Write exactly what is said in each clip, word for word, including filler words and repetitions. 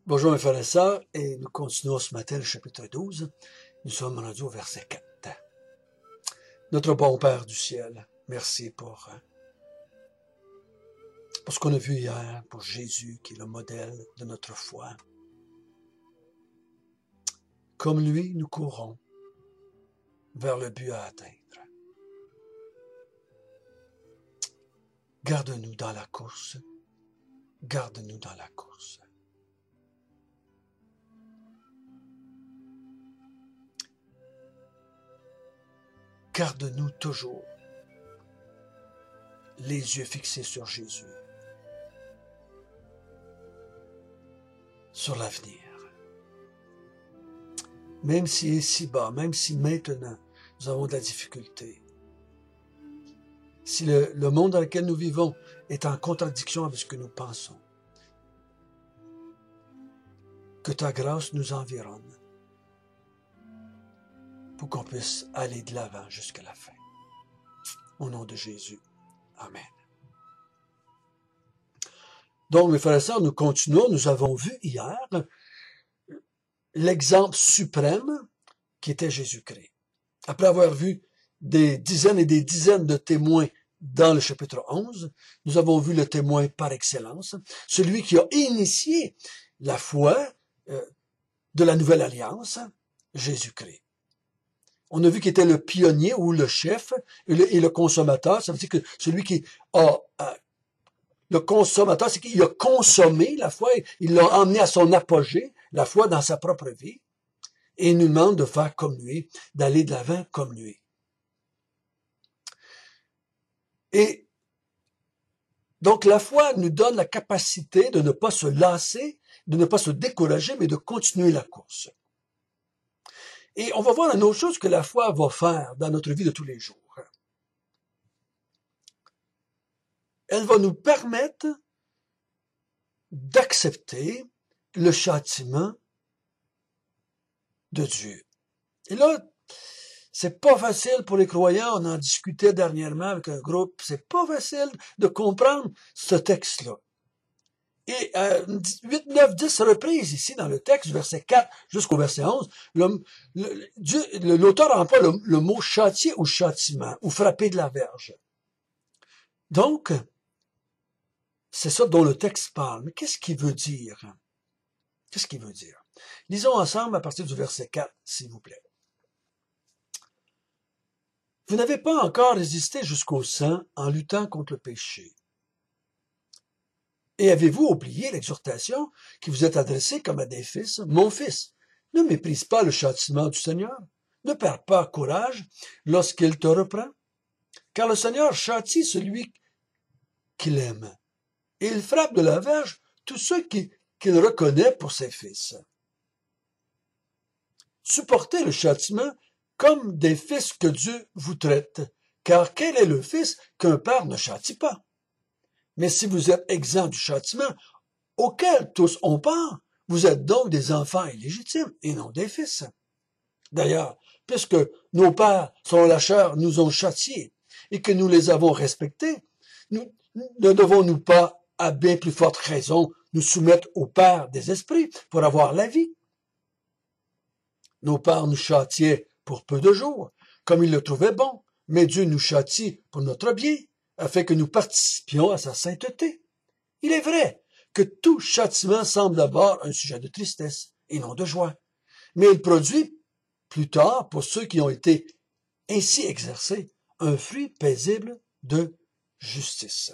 Bonjour mes frères et sœurs, et nous continuons ce matin le chapitre douze. Nous sommes rendus au verset quatre. Notre bon Père du ciel, merci pour, pour ce qu'on a vu hier, pour Jésus qui est le modèle de notre foi. Comme lui, nous courons vers le but à atteindre. Garde-nous dans la course, garde-nous dans la course. Garde-nous toujours les yeux fixés sur Jésus, sur l'avenir. Même si ici-bas, même si maintenant nous avons de la difficulté, si le, le monde dans lequel nous vivons est en contradiction avec ce que nous pensons, que ta grâce nous environne pour qu'on puisse aller de l'avant jusqu'à la fin. Au nom de Jésus. Amen. Donc, mes frères et sœurs, nous continuons. Nous avons vu hier l'exemple suprême qui était Jésus-Christ. Après avoir vu des dizaines et des dizaines de témoins dans le chapitre onze, nous avons vu le témoin par excellence, celui qui a initié la foi euh, de la nouvelle alliance, Jésus-Christ. On a vu qu'il était le pionnier ou le chef et le, et le consommateur. Ça veut dire que celui qui a... a le consommateur, c'est qu'il a consommé la foi, il l'a emmené à son apogée, la foi dans sa propre vie, et il nous demande de faire comme lui, d'aller de l'avant comme lui. Et donc la foi nous donne la capacité de ne pas se lasser, de ne pas se décourager, mais de continuer la course. Et on va voir une autre chose que la foi va faire dans notre vie de tous les jours. Elle va nous permettre d'accepter le châtiment de Dieu. Et là, c'est pas facile pour les croyants, on en discutait dernièrement avec un groupe, c'est pas facile de comprendre ce texte-là. Et euh, huit, neuf, dix reprises ici dans le texte, verset quatre jusqu'au verset onze, le, le, Dieu, l'auteur emploie le, le mot châtier ou châtiment, ou frapper de la verge. Donc, c'est ça dont le texte parle. Mais qu'est-ce qu'il veut dire? Qu'est-ce qu'il veut dire? Lisons ensemble à partir du verset quatre, s'il vous plaît. Vous n'avez pas encore résisté jusqu'au sang en luttant contre le péché. Et avez-vous oublié l'exhortation qui vous est adressée comme à des fils? Mon fils, ne méprise pas le châtiment du Seigneur. Ne perds pas courage lorsqu'il te reprend. Car le Seigneur châtie celui qu'il aime. Et il frappe de la verge tous ceux qu'il reconnaît pour ses fils. Supportez le châtiment comme des fils que Dieu vous traite. Car quel est le fils qu'un père ne châtie pas? Mais si vous êtes exempt du châtiment, auquel tous ont part, vous êtes donc des enfants illégitimes et non des fils. D'ailleurs, puisque nos pères, selon la chair, nous ont châtiés et que nous les avons respectés, nous ne devons-nous pas, à bien plus forte raison, nous soumettre au Père des esprits pour avoir la vie? Nos pères nous châtiaient pour peu de jours, comme ils le trouvaient bon, mais Dieu nous châtie pour notre bien, afin que nous participions à sa sainteté. Il est vrai que tout châtiment semble d'abord un sujet de tristesse et non de joie, mais il produit plus tard, pour ceux qui ont été ainsi exercés, un fruit paisible de justice.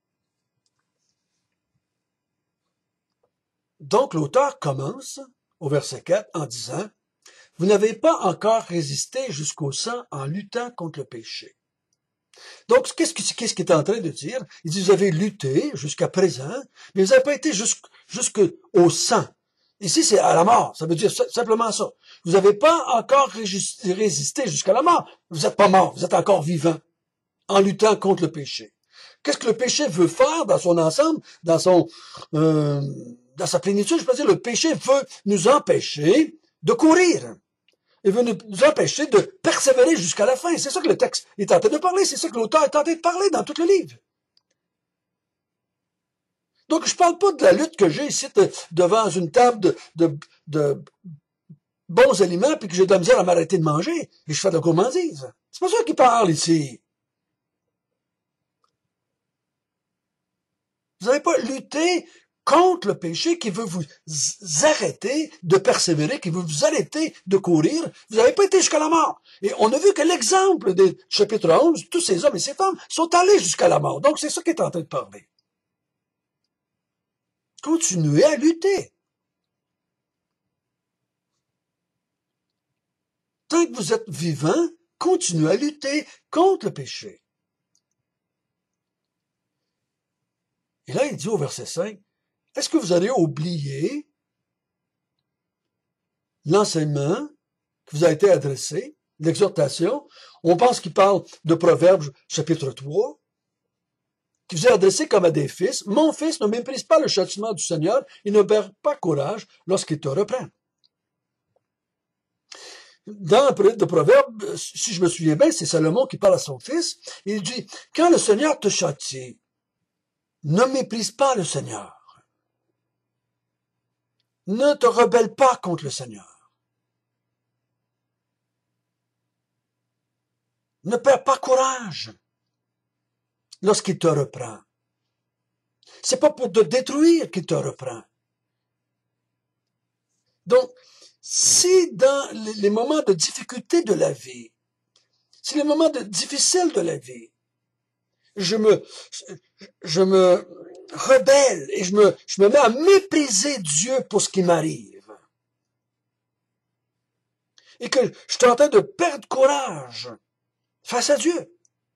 Donc l'auteur commence au verset quatre en disant « Vous n'avez pas encore résisté jusqu'au sang en luttant contre le péché. » Donc, qu'est-ce qu'il qu'est-ce qu'il est en train de dire? Il dit, vous avez lutté jusqu'à présent, mais vous n'avez pas été jusqu'au sang. Ici, c'est à la mort. Ça veut dire simplement ça. Vous n'avez pas encore résisté jusqu'à la mort. Vous n'êtes pas mort, vous êtes encore vivant en luttant contre le péché. Qu'est-ce que le péché veut faire dans son ensemble, dans son, euh, dans sa plénitude? Je peux dire, le péché veut nous empêcher de courir. Il veut nous empêcher de persévérer jusqu'à la fin. C'est ça que le texte est en train de parler. C'est ça que l'auteur est en train de parler dans tout le livre. Donc, je parle pas de la lutte que j'ai ici de- devant une table de, de, de bons aliments, puis que j'ai de la misère à m'arrêter de manger, et je fais de la gourmandise. C'est pas ça qui parle ici. Vous n'avez pas lutté contre le péché qui veut vous arrêter de persévérer, qui veut vous arrêter de courir. Vous n'avez pas été jusqu'à la mort. Et on a vu que l'exemple du chapitre onze, tous ces hommes et ces femmes sont allés jusqu'à la mort. Donc, c'est ça qui est en train de parler. Continuez à lutter. Tant que vous êtes vivant, continuez à lutter contre le péché. Et là, il dit au verset cinq, est-ce que vous allez oublier l'enseignement qui vous a été adressé, l'exhortation? On pense qu'il parle de Proverbes chapitre trois, qui vous est adressé comme à des fils. Mon fils, ne méprise pas le châtiment du Seigneur et ne perd pas courage lorsqu'il te reprend. Dans le livre de Proverbes, si je me souviens bien, c'est Salomon qui parle à son fils. Il dit, quand le Seigneur te châtie, ne méprise pas le Seigneur. Ne te rebelle pas contre le Seigneur. Ne perds pas courage lorsqu'il te reprend. C'est pas pour te détruire qu'il te reprend. Donc, si dans les moments de difficulté de la vie, si les moments de difficiles de la vie, je me, je me rebelle et je me, je me mets à mépriser Dieu pour ce qui m'arrive, et que je suis en train de perdre courage face à Dieu,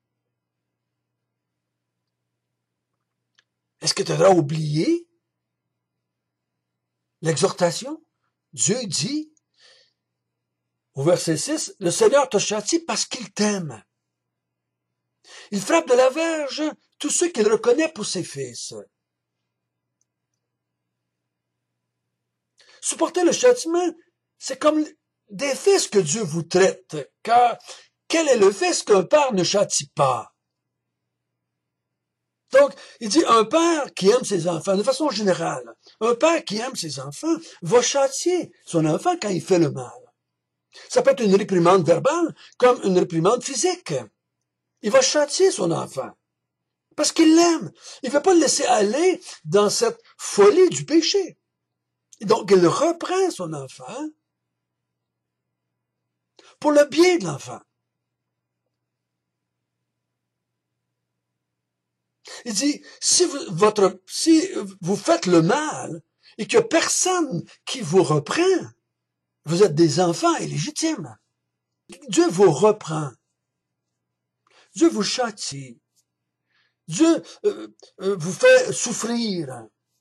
est-ce que tu devras oublier l'exhortation? Dieu dit, au verset six, le Seigneur te châtie parce qu'il t'aime. Il frappe de la verge tous ceux qu'il reconnaît pour ses fils. Supporter le châtiment, c'est comme des fils que Dieu vous traite, car quel est le fils qu'un père ne châtie pas? Donc, il dit, un père qui aime ses enfants, de façon générale, un père qui aime ses enfants va châtier son enfant quand il fait le mal. Ça peut être une réprimande verbale comme une réprimande physique. Il va châtier son enfant parce qu'il l'aime. Il ne veut pas le laisser aller dans cette folie du péché. Et donc, il reprend son enfant pour le bien de l'enfant. Il dit, si vous, votre, si vous faites le mal et qu'il n'y a personne qui vous reprend, vous êtes des enfants illégitimes. Dieu vous reprend. Dieu vous châtie. Dieu euh, euh, vous fait souffrir.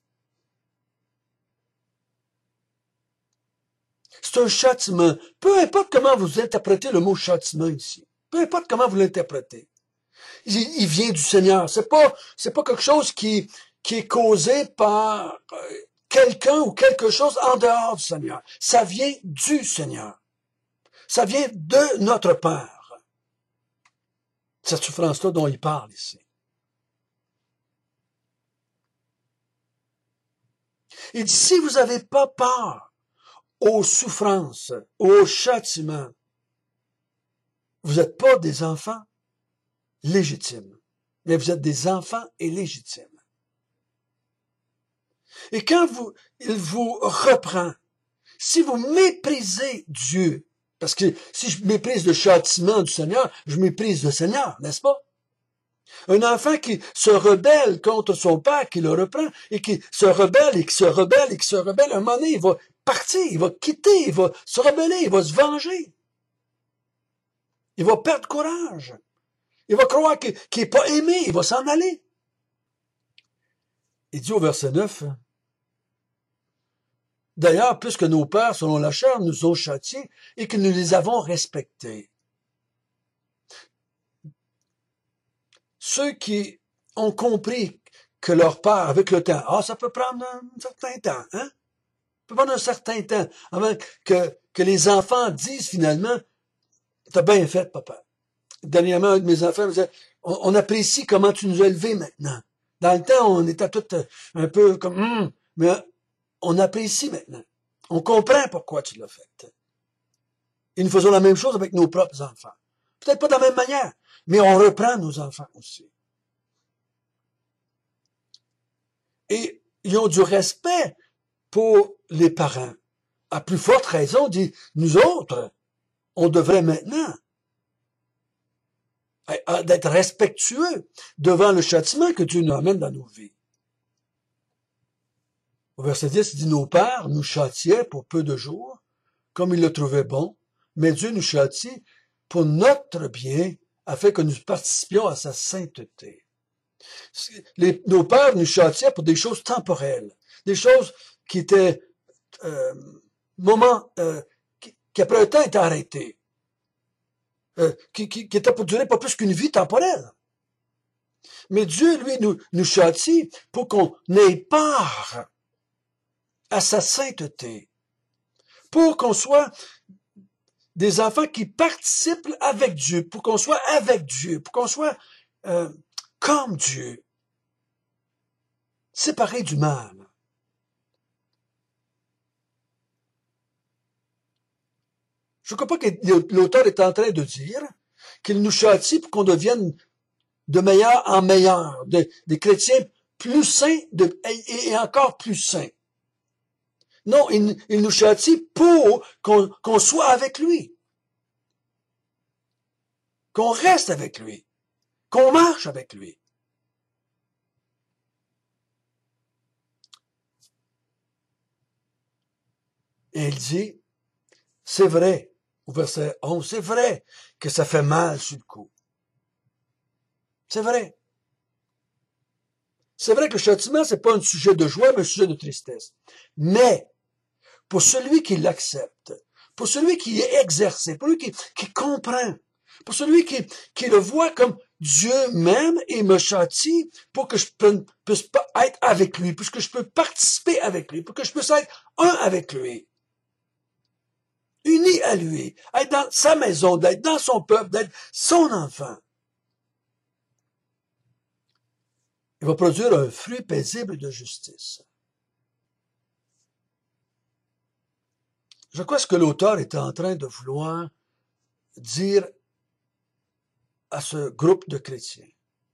C'est un châtiment. Peu importe comment vous interprétez le mot châtiment ici. Peu importe comment vous l'interprétez. Il, il vient du Seigneur. C'est pas, c'est pas quelque chose qui, qui est causé par quelqu'un ou quelque chose en dehors du Seigneur. Ça vient du Seigneur. Ça vient de notre Père. Cette souffrance-là dont il parle ici. Il dit, si vous n'avez pas peur aux souffrances, aux châtiments, vous n'êtes pas des enfants légitimes, mais vous êtes des enfants illégitimes. Et quand vous, il vous reprend, si vous méprisez Dieu, parce que si je méprise le châtiment du Seigneur, je méprise le Seigneur, n'est-ce pas? Un enfant qui se rebelle contre son père, qui le reprend, et qui se rebelle, et qui se rebelle, et qui se rebelle, à un moment donné, il va partir, il va quitter, il va se rebeller, il va se venger. Il va perdre courage. Il va croire qu'il n'est pas aimé, il va s'en aller. Il dit au verset neuf, d'ailleurs, puisque nos pères, selon la chair, nous ont châtiés et que nous les avons respectés. Ceux qui ont compris que leur père, avec le temps, ah, ça peut prendre un certain temps, hein? Ça peut prendre un certain temps avant que, que les enfants disent finalement, t'as bien fait, papa. Dernièrement, un de mes enfants me disait, on, on apprécie comment tu nous as élevés maintenant. Dans le temps, on était tous un peu comme, hum, mais on apprécie maintenant. On comprend pourquoi tu l'as fait. Et nous faisons la même chose avec nos propres enfants. Peut-être pas de la même manière, mais on reprend nos enfants aussi. Et ils ont du respect pour les parents. À plus forte raison, dit, nous autres, on devrait maintenant d'être respectueux devant le châtiment que Dieu nous amène dans nos vies. Au verset dix, il dit, nos pères nous châtiaient pour peu de jours, comme ils le trouvaient bon, mais Dieu nous châtie pour notre bien, afin que nous participions à sa sainteté. Les, nos pères nous châtiaient pour des choses temporelles, des choses qui étaient, euh, moments, euh, qui, qui après un temps étaient arrêtées, euh, qui, qui, qui étaient pour durer pas plus qu'une vie temporelle. Mais Dieu, lui, nous, nous châtie pour qu'on ait part à sa sainteté, pour qu'on soit des enfants qui participent avec Dieu, pour qu'on soit avec Dieu, pour qu'on soit euh, comme Dieu, séparés du mal. Je ne crois pas que l'auteur est en train de dire qu'il nous châtie pour qu'on devienne de meilleur en meilleur, de, des chrétiens plus saints de, et, et encore plus saints. Non, il, il nous châtie pour qu'on qu'on soit avec lui, qu'on reste avec lui, qu'on marche avec lui. Et il dit, c'est vrai, au verset onze, c'est vrai que ça fait mal sur le coup. C'est vrai. C'est vrai que le châtiment, c'est pas un sujet de joie, mais un sujet de tristesse. Mais, pour celui qui l'accepte, pour celui qui est exercé, pour celui qui, qui comprend, pour celui qui, qui le voit comme Dieu m'aime et me châtie pour que je puisse être avec lui, pour que je peux participer avec lui, pour que je puisse être un avec lui, uni à lui, être dans sa maison, d'être dans son peuple, d'être son enfant. Il va produire un fruit paisible de justice. Je crois ce que l'auteur est en train de vouloir dire à ce groupe de chrétiens.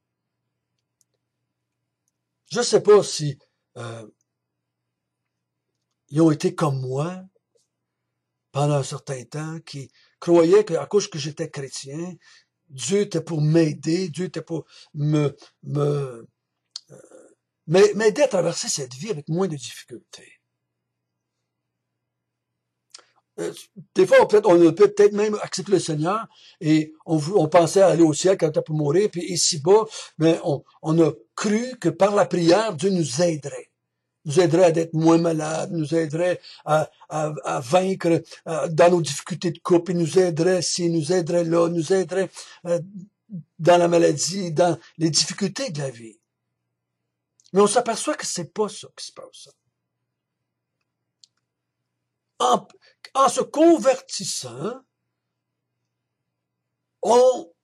Je ne sais pas si euh, ils ont été comme moi pendant un certain temps, qui croyaient qu'à cause que j'étais chrétien, Dieu était pour m'aider, Dieu était pour me, me euh, m'aider à traverser cette vie avec moins de difficultés. Euh, des fois, on peut, on peut peut-être même accepter le Seigneur et on, on pensait aller au ciel quand on était pour mourir, puis ici-bas, mais on, on a cru que par la prière, Dieu nous aiderait. Nous aiderait à être moins malades, nous aiderait à, à, à vaincre euh, dans nos difficultés de couple, il nous aiderait ci, nous aiderait là, nous aiderait euh, dans la maladie, dans les difficultés de la vie. Mais on s'aperçoit que c'est pas ça qui se passe. En, en se convertissant, on,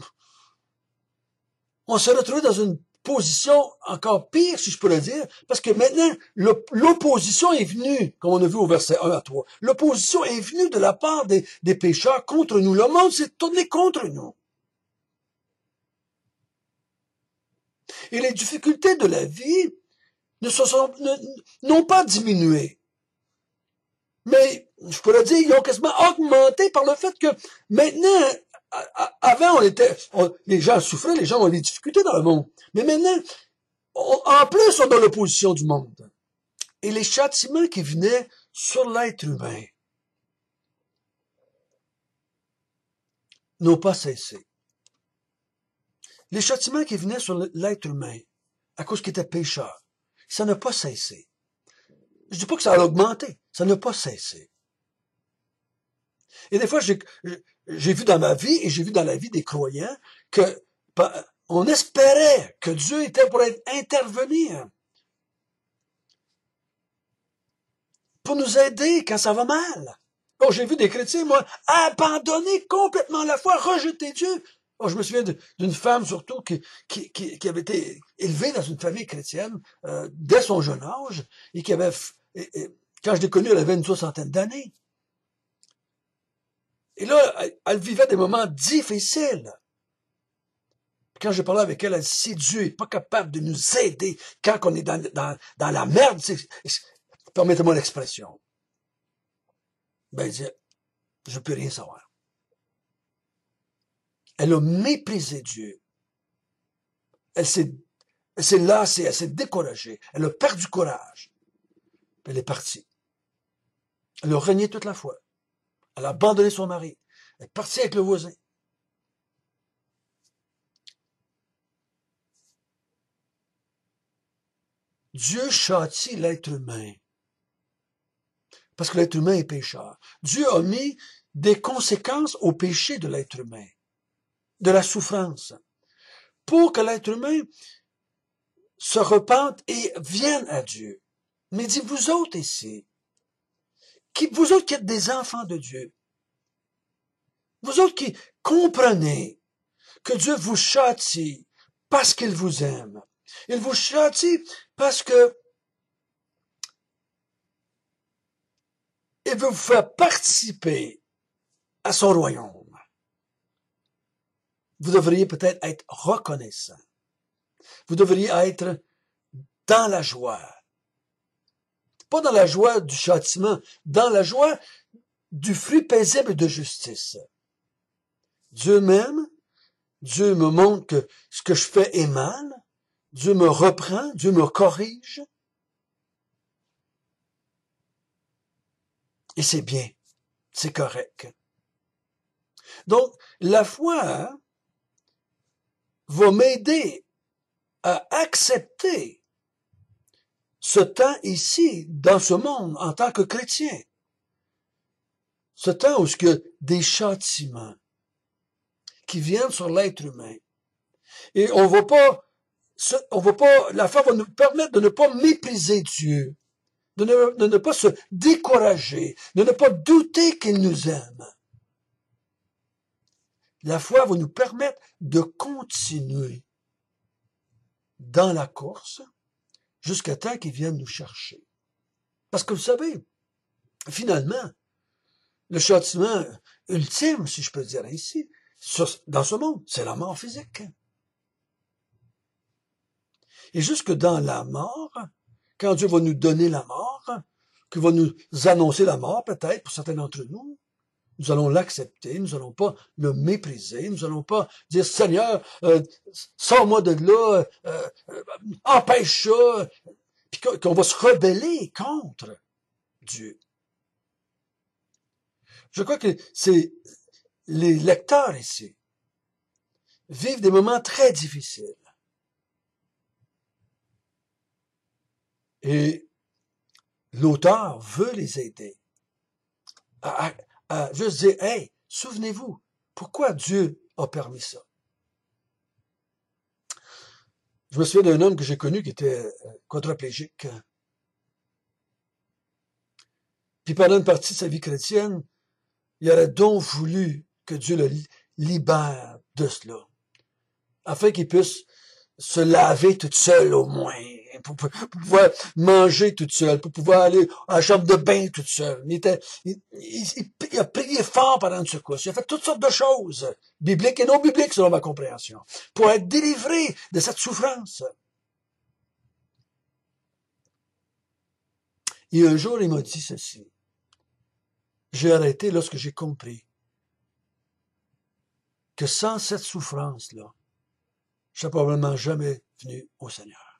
on se retrouve dans une position encore pire, si je peux le dire, parce que maintenant, l'opposition est venue, comme on a vu au verset un à trois, l'opposition est venue de la part des, des pécheurs contre nous. Le monde s'est tourné contre nous. Et les difficultés de la vie ne se sont, n'ont pas diminué. Mais, je pourrais dire, ils ont quasiment augmenté par le fait que maintenant, avant, on était, on, les gens souffraient, les gens ont des difficultés dans le monde. Mais maintenant, on, en plus, on est dans l'opposition du monde. Et les châtiments qui venaient sur l'être humain n'ont pas cessé. Les châtiments qui venaient sur l'être humain, à cause qu'il était pécheur, ça n'a pas cessé. Je dis pas que ça a augmenté, ça n'a pas cessé. Et des fois, j'ai, j'ai vu dans ma vie, et j'ai vu dans la vie des croyants, que on espérait que Dieu était pour être intervenir, pour nous aider quand ça va mal. Oh, j'ai vu des chrétiens, moi, abandonner complètement la foi, rejeter Dieu. Oh, je me souviens de- d'une femme surtout qui, qui, qui, qui avait été élevée dans une famille chrétienne euh, dès son jeune âge et qui avait, f- et- et quand je l'ai connue, elle avait une soixantaine d'années. Et là, elle, elle vivait des moments difficiles. Quand je parlais avec elle, elle dit, si Dieu n'est pas capable de nous aider quand on est dans, dans, dans la merde, c'est- c'est- permettez-moi l'expression, ben, elle dit, je ne peux rien savoir. Elle a méprisé Dieu. Elle s'est, elle s'est lassée, elle s'est découragée. Elle a perdu courage. Puis elle est partie. Elle a renié toute la foi. Elle a abandonné son mari. Elle est partie avec le voisin. Dieu châtie l'être humain parce que l'être humain est pécheur. Dieu a mis des conséquences au péché de l'être humain, de la souffrance, pour que l'être humain se repente et vienne à Dieu. Mais il dit, vous autres ici, qui, vous autres qui êtes des enfants de Dieu, vous autres qui comprenez que Dieu vous châtie parce qu'il vous aime. Il vous châtie parce que il veut vous faire participer à son royaume. Vous devriez peut-être être reconnaissant. Vous devriez être dans la joie. Pas dans la joie du châtiment, dans la joie du fruit paisible de justice. Dieu m'aime, Dieu me montre que ce que je fais est mal, Dieu me reprend, Dieu me corrige, et c'est bien, c'est correct. Donc, la foi va m'aider à accepter ce temps ici, dans ce monde, en tant que chrétien. Ce temps où il y a des châtiments qui viennent sur l'être humain. Et on va pas, on va pas, la foi va nous permettre de ne pas mépriser Dieu, de ne, de ne pas se décourager, de ne pas douter qu'il nous aime. La foi va nous permettre de continuer dans la course jusqu'à temps qu'il vienne nous chercher. Parce que vous savez, finalement, le châtiment ultime, si je peux dire ainsi, dans ce monde, c'est la mort physique. Et jusque dans la mort, quand Dieu va nous donner la mort, qu'il va nous annoncer la mort peut-être pour certains d'entre nous, nous allons l'accepter, nous allons pas le mépriser, nous allons pas dire Seigneur, euh, sors-moi de là, euh, euh, empêche ça, puis qu'on va se rebeller contre Dieu. Je crois que c'est les lecteurs ici vivent des moments très difficiles. Et l'auteur veut les aider à, à, à juste dire, hey, souvenez-vous, pourquoi Dieu a permis ça? Je me souviens d'un homme que j'ai connu qui était quadriplégique. Puis pendant une partie de sa vie chrétienne, il aurait donc voulu que Dieu le libère de cela, afin qu'il puisse se laver toute seule au moins, pour, pour, pour pouvoir manger toute seule, pour pouvoir aller à la chambre de bain toute seule. Il, était, il, il, il a prié fort pendant une secousse. Il a fait toutes sortes de choses, bibliques et non bibliques selon ma compréhension, pour être délivré de cette souffrance. Et un jour, il m'a dit ceci. J'ai arrêté lorsque j'ai compris que sans cette souffrance-là, je serais probablement jamais venu au Seigneur.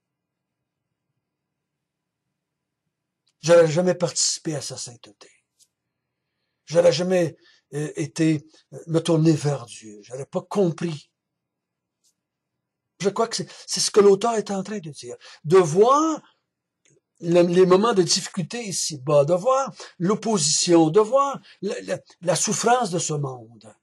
J'aurais jamais participé à sa sainteté. J'aurais jamais euh, été, euh, me tourner vers Dieu. J'aurais pas compris. Je crois que c'est ce que l'auteur est en train de dire. De voir le, les moments de difficulté ici-bas, de voir l'opposition, de voir la, la, la souffrance de ce monde,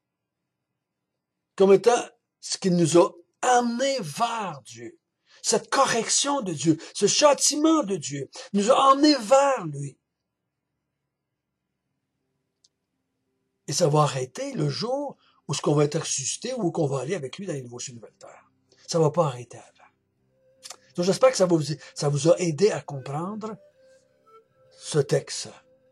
comme étant ce qui nous a amenés vers Dieu. Cette correction de Dieu, ce châtiment de Dieu, nous a emmenés vers lui. Et ça va arrêter le jour où ce qu'on va être ressuscité ou qu'on va aller avec lui dans les nouveaux cieux et nouvelles terres. Ça va pas arrêter avant. Donc j'espère que ça vous, ça vous a aidé à comprendre ce texte.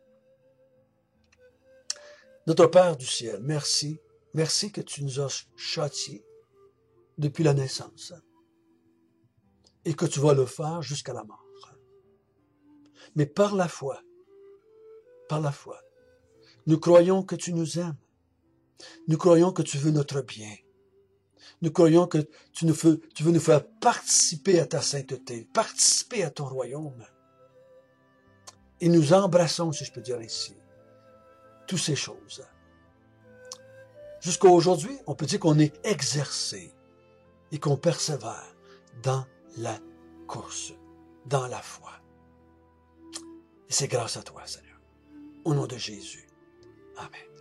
Notre Père du ciel, merci. Merci que tu nous as châtiés depuis la naissance et que tu vas le faire jusqu'à la mort. Mais par la foi, par la foi, nous croyons que tu nous aimes. Nous croyons que tu veux notre bien. Nous croyons que tu, nous fais, tu veux nous faire participer à ta sainteté, participer à ton royaume. Et nous embrassons, si je peux dire ainsi, toutes ces choses. Jusqu'à aujourd'hui, on peut dire qu'on est exercé et qu'on persévère dans la course, dans la foi. Et c'est grâce à toi, Seigneur. Au nom de Jésus. Amen.